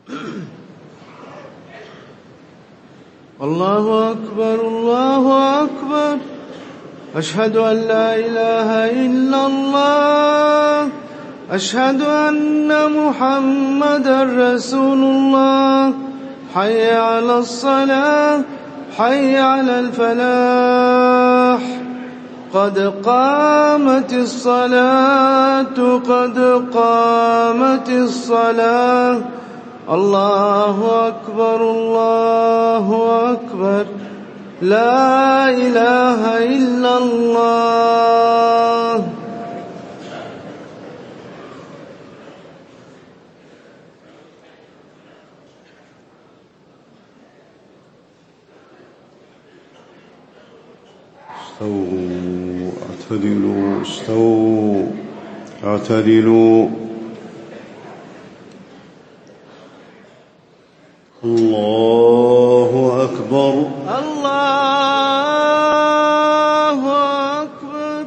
الله أكبر الله أكبر. أشهد أن لا إله إلا الله. أشهد أن محمدا رسول الله. حي على الصلاة حي على الفلاح. قد قامت الصلاة قد قامت الصلاة. الله أكبر الله أكبر. لا إله إلا الله. استووا اعتدلوا استووا اعتدلوا. الله أكبر الله أكبر.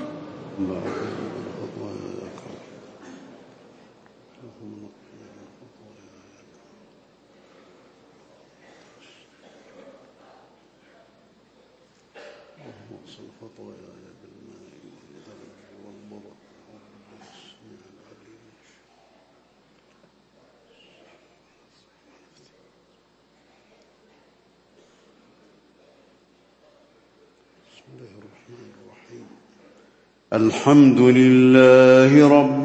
الحمد لله رب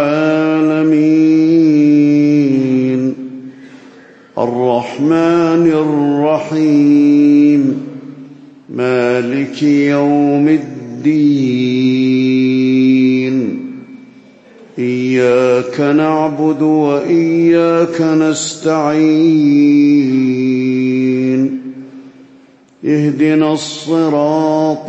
العالمين الرحمن الرحيم مالك يوم الدين. إياك نعبد وإياك نستعين. اهدنا الصراط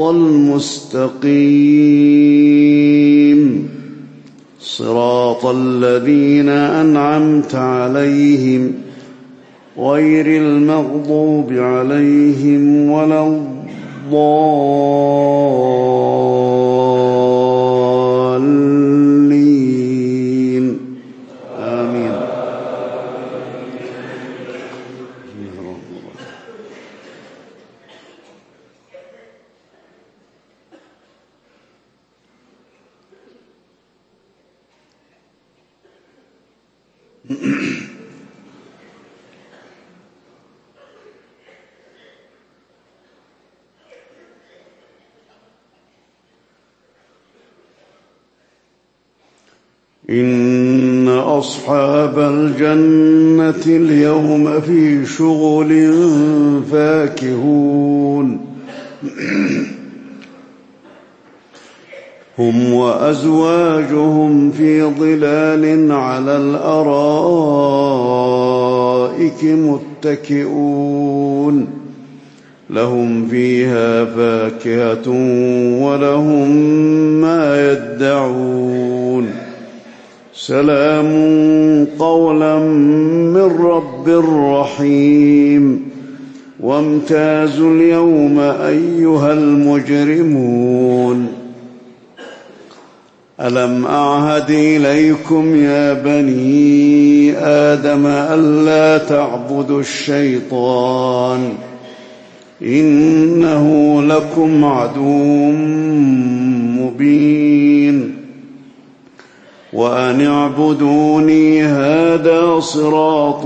المستقيم صراط الذين أنعمت عليهم غير المغضوب عليهم ولا الضالين. آمين. إن أصحاب الجنة اليوم في شغل فاكهون. هم وأزواجهم في ظلال على الأرائك متكئون. لهم فيها فاكهة ولهم ما يدعون. سلام قولا من رب رحيم. وامتازوا اليوم أيها المجرمون. ألم أعهد إليكم يا بني آدم ألا تعبدوا الشيطان إنه لكم عدو مبين. وأن اعبدوني هذا صراط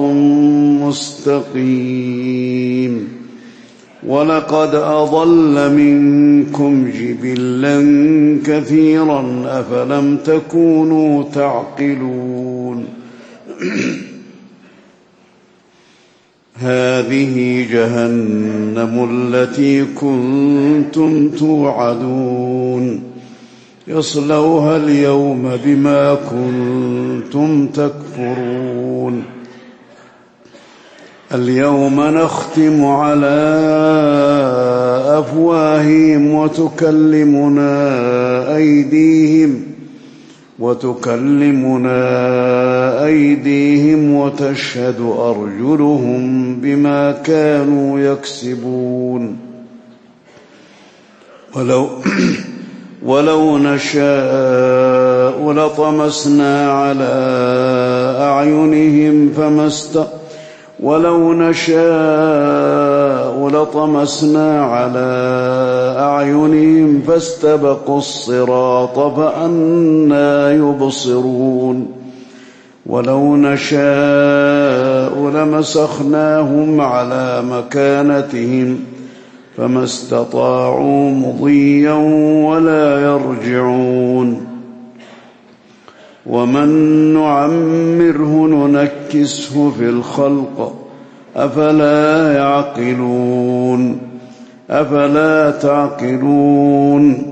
مستقيم. ولقد أضل منكم جبلا كثيرا أفلم تكونوا تعقلون. هذه جهنم التي كنتم توعدون. يصلوها اليوم بما كنتم تكفرون. اليوم نختم على أفواههم وتكلمنا أيديهم وتشهد أرجلهم بما كانوا يكسبون. ولو نشاء لطمسنا على أعينهم ولو نشاء لطمسنا على أعينهم فاستبقوا الصراط فأنى يبصرون ولو نشاء لمسخناهم على مكانتهم فما استطاعوا مضيا ولا يرجعون ومن نعمره ننكسه في الخلق أفلا تعقلون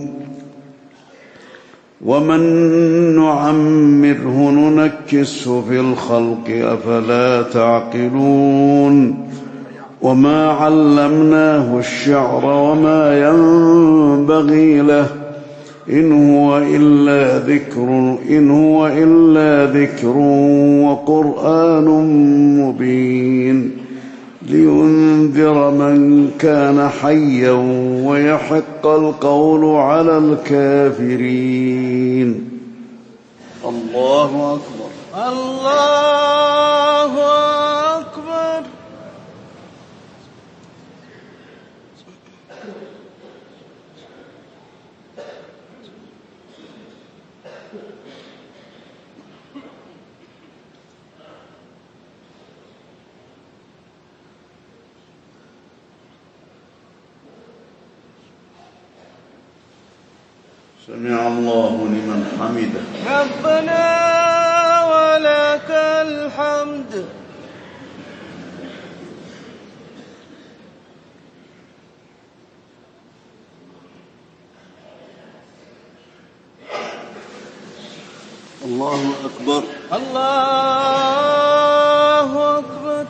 ومن نعمره ننكسه في الخلق أفلا تعقلون وما علمناه الشعر وما ينبغي له إن هو إلا ذكر وقرآن مبين لينذر من كان حيا ويحق القول على الكافرين. الله أكبر. الله أكبر. سمع الله لمن حمده. ربنا ولك الحمد. الله أكبر. الله أكبر.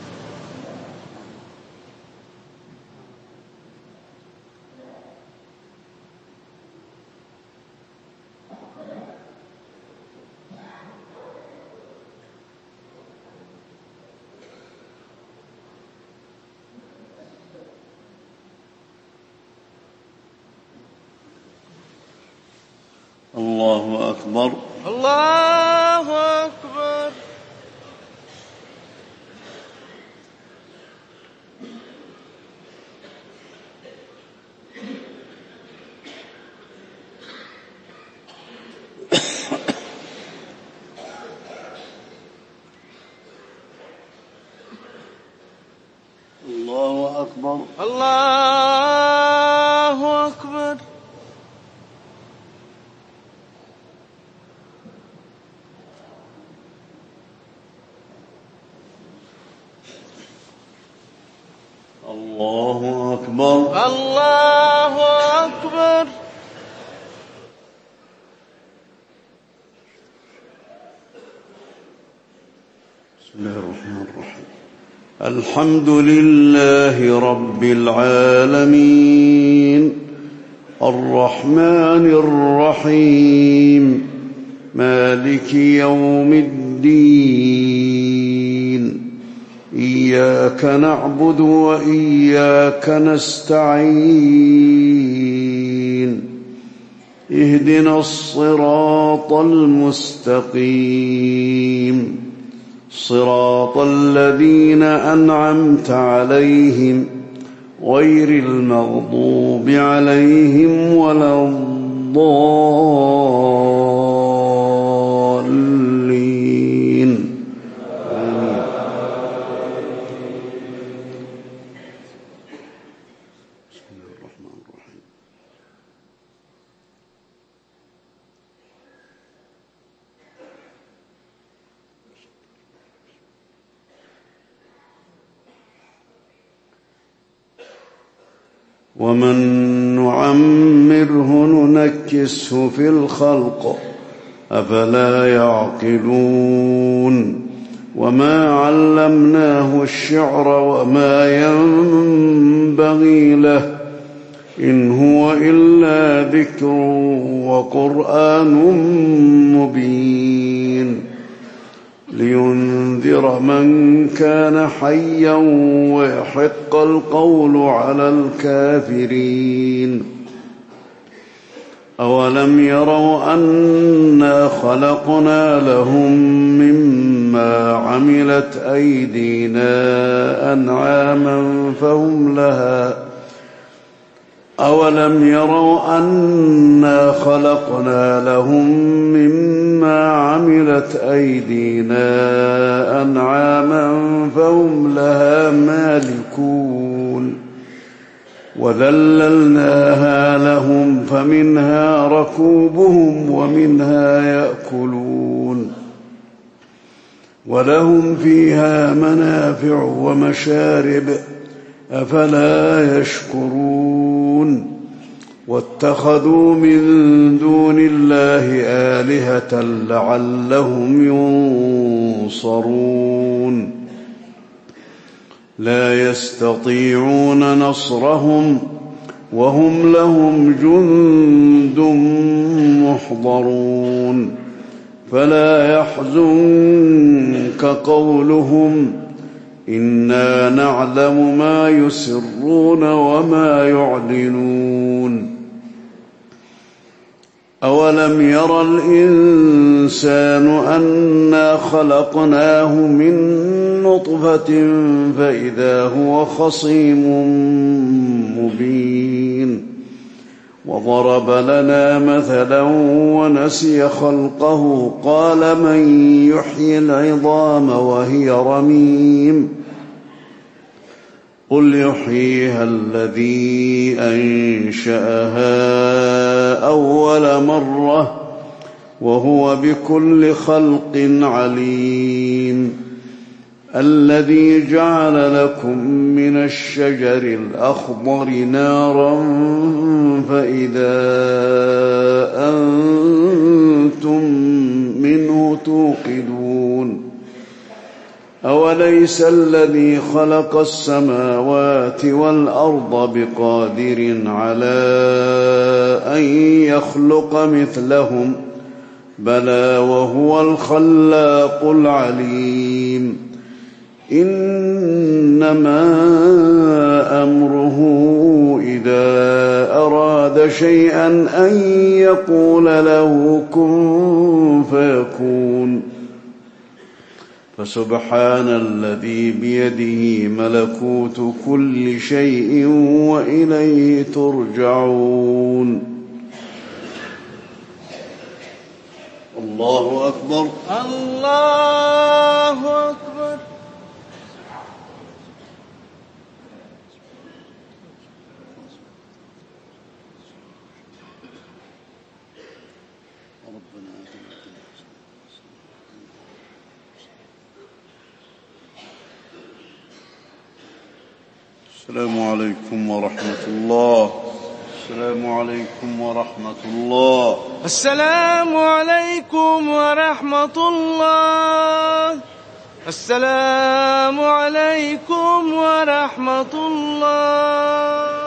الله أكبر. الله أكبر. الله أكبر. الله أكبر. الله أكبر. الله أكبر. بسم الله الرحمن الرحيم. الحمد لله رب العالمين الرحمن الرحيم مالك يوم الدين إياك نعبد وإياك نستعين اهدنا الصراط المستقيم صراط الذين أنعمت عليهم غير المغضوب عليهم ولا الضالين. بسم الله الرحمن الرحيم. ومن نعمره ننكسه في الخلق أفلا يعقلون وما علمناه الشعر وما ينبغي له إن هو إلا ذكر وقرآن مبين لينذر من كان حيا ويحق القول على الكافرين. أولم يروا أنا خلقنا لهم مما عملت أيدينا أنعاما فهم لها مالكون وذللناها لهم فمنها ركوبهم ومنها يأكلون ولهم فيها منافع ومشارب أفلا يشكرون واتخذوا من دون الله آلهة لعلهم ينصرون لا يستطيعون نصرهم وهم لهم جند محضرون فلا يحزنك قولهم إنا نعلم ما يسرون وما يعلنون أولم ير الإنسان أنا خلقناه من نطفة فإذا هو خصيم مبين وضرب لنا مثلا ونسي خلقه قال من يحيي العظام وهي رميم قل يحييها الذي أنشأها أول مرة وهو بكل خلق عليم الذي جعل لكم من الشجر الأخضر نارا فإذا أنتم منه توقدون أوليس الذي خلق السماوات والأرض بقادر على أن يخلق مثلهم بلى وهو الخلاق العليم إنما أمره إذا أراد شيئا أن يقول له كن فيكون فسبحان الذي بيده ملكوت كل شيء وإليه ترجعون الله أكبر الله أكبر السلام عليكم ورحمة الله. السلام عليكم ورحمة الله. السلام عليكم ورحمة الله. السلام عليكم ورحمة الله.